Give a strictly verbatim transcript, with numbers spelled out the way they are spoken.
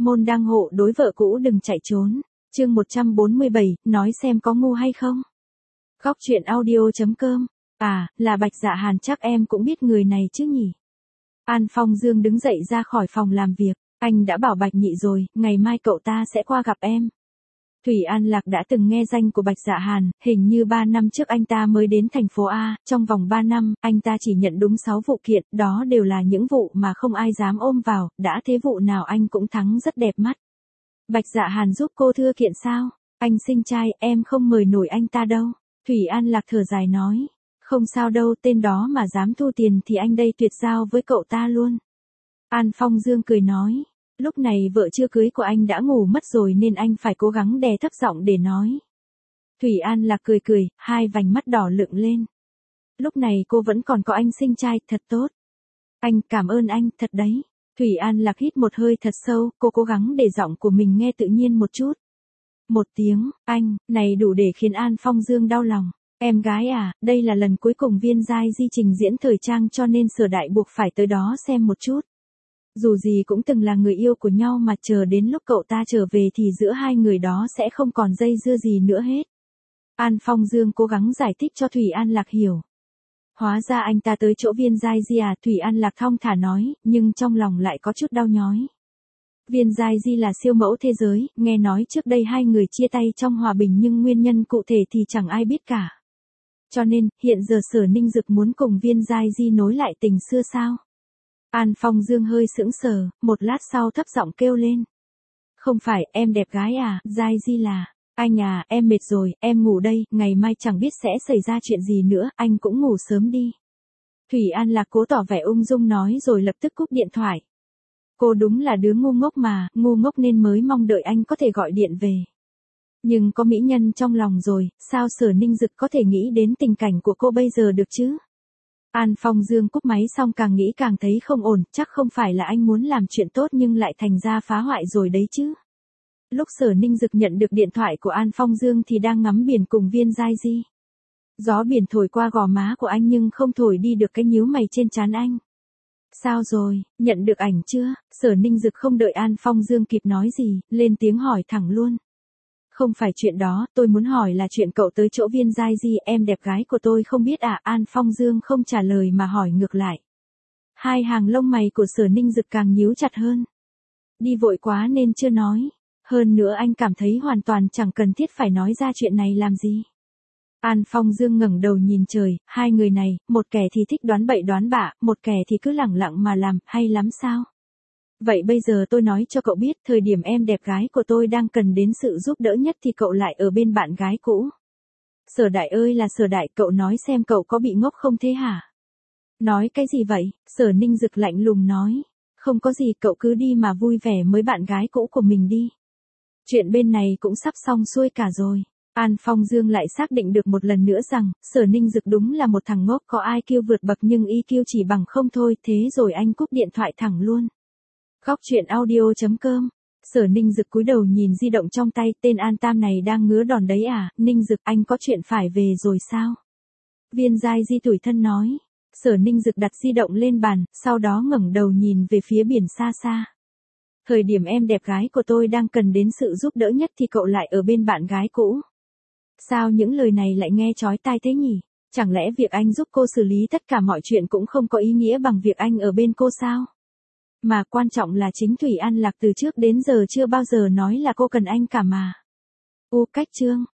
môn đăng hộ đối vợ cũ đừng chạy trốn. Chương một trăm bốn mươi bảy, nói xem có ngu hay không. Góc truyện audio.com. À, là Bạch Dạ Hàn, chắc em cũng biết người này chứ nhỉ. An Phong Dương đứng dậy ra khỏi phòng làm việc. Anh đã bảo Bạch Nhị rồi, ngày mai cậu ta sẽ qua gặp em. Thủy An Lạc đã từng nghe danh của Bạch Dạ Hàn, hình như ba năm trước anh ta mới đến thành phố A, trong vòng ba năm, anh ta chỉ nhận đúng sáu vụ kiện, đó đều là những vụ mà không ai dám ôm vào, đã thế vụ nào anh cũng thắng rất đẹp mắt. Bạch Dạ Hàn giúp cô thưa kiện sao? Anh sinh trai, em không mời nổi anh ta đâu. Thủy An Lạc thở dài nói, không sao đâu, tên đó mà dám thu tiền thì anh đây tuyệt giao với cậu ta luôn. An Phong Dương cười nói. Lúc này vợ chưa cưới của anh đã ngủ mất rồi nên anh phải cố gắng đè thấp giọng để nói. Thủy An Lạc cười cười, hai vành mắt đỏ lựng lên. Lúc này cô vẫn còn có anh sinh trai, thật tốt. Anh cảm ơn anh, thật đấy. Thủy An Lạc hít một hơi thật sâu, cô cố gắng để giọng của mình nghe tự nhiên một chút. Một tiếng, anh, này đủ để khiến An Phong Dương đau lòng. Em gái à, đây là lần cuối cùng Viên Giai Di trình diễn thời trang cho nên Sở Đại buộc phải tới đó xem một chút. Dù gì cũng từng là người yêu của nhau mà chờ đến lúc cậu ta trở về thì giữa hai người đó sẽ không còn dây dưa gì nữa hết. An Phong Dương cố gắng giải thích cho Thủy An Lạc hiểu. Hóa ra anh ta tới chỗ Viên Giai Di à, Thủy An Lạc thong thả nói, nhưng trong lòng lại có chút đau nhói. Viên Giai Di là siêu mẫu thế giới, nghe nói trước đây hai người chia tay trong hòa bình nhưng nguyên nhân cụ thể thì chẳng ai biết cả. Cho nên, hiện giờ Sở Ninh Dực muốn cùng Viên Giai Di nối lại tình xưa sao? An Phong Dương hơi sững sờ, một lát sau thấp giọng kêu lên. Không phải, em đẹp gái à, Giai Di là, anh à, em mệt rồi, em ngủ đây, ngày mai chẳng biết sẽ xảy ra chuyện gì nữa, anh cũng ngủ sớm đi. Thủy An Lạc cố tỏ vẻ ung dung nói rồi lập tức cúp điện thoại. Cô đúng là đứa ngu ngốc mà, ngu ngốc nên mới mong đợi anh có thể gọi điện về. Nhưng có mỹ nhân trong lòng rồi, sao Sở Ninh Dực có thể nghĩ đến tình cảnh của cô bây giờ được chứ? An Phong Dương cúp máy xong càng nghĩ càng thấy không ổn, chắc không phải là anh muốn làm chuyện tốt nhưng lại thành ra phá hoại rồi đấy chứ. Lúc Sở Ninh Dực nhận được điện thoại của An Phong Dương thì đang ngắm biển cùng Viên Giai Di. Gió biển thổi qua gò má của anh nhưng không thổi đi được cái nhíu mày trên trán anh. Sao rồi, nhận được ảnh chưa? Sở Ninh Dực không đợi An Phong Dương kịp nói gì, lên tiếng hỏi thẳng luôn. Không phải chuyện đó, tôi muốn hỏi là chuyện cậu tới chỗ Viên Giai Di, em đẹp gái của tôi không biết à? An Phong Dương không trả lời mà hỏi ngược lại. Hai hàng lông mày của Sở Ninh Dực càng nhíu chặt hơn. Đi vội quá nên chưa nói. Hơn nữa anh cảm thấy hoàn toàn chẳng cần thiết phải nói ra chuyện này làm gì. An Phong Dương ngẩng đầu nhìn trời, hai người này, một kẻ thì thích đoán bậy đoán bạ, một kẻ thì cứ lẳng lặng mà làm, hay lắm sao? Vậy bây giờ tôi nói cho cậu biết, thời điểm em đẹp gái của tôi đang cần đến sự giúp đỡ nhất thì cậu lại ở bên bạn gái cũ. Sở Đại ơi là Sở Đại, cậu nói xem cậu có bị ngốc không thế hả? Nói cái gì vậy? Sở Ninh Dực lạnh lùng nói. Không có gì, cậu cứ đi mà vui vẻ với bạn gái cũ của mình đi. Chuyện bên này cũng sắp xong xuôi cả rồi. An Phong Dương lại xác định được một lần nữa rằng, Sở Ninh Dực đúng là một thằng ngốc có i kiu vượt bậc nhưng i kiu chỉ bằng không thôi, thế rồi anh cúp điện thoại thẳng luôn. Góc truyện audio.com. Sở Ninh Dực cúi đầu nhìn di động trong tay, tên An Tam này đang ngứa đòn đấy à? Ninh Dực, anh có chuyện phải về rồi sao? Viên Giai Di tủi thân nói. Sở Ninh Dực đặt di động lên bàn, sau đó ngẩng đầu nhìn về phía biển xa xa. Thời điểm em đẹp gái của tôi đang cần đến sự giúp đỡ nhất thì cậu lại ở bên bạn gái cũ. Sao những lời này lại nghe chói tai thế nhỉ? Chẳng lẽ việc anh giúp cô xử lý tất cả mọi chuyện cũng không có ý nghĩa bằng việc anh ở bên cô sao? Mà quan trọng là chính Thủy An Lạc từ trước đến giờ chưa bao giờ nói là cô cần anh cả mà. U cách chương.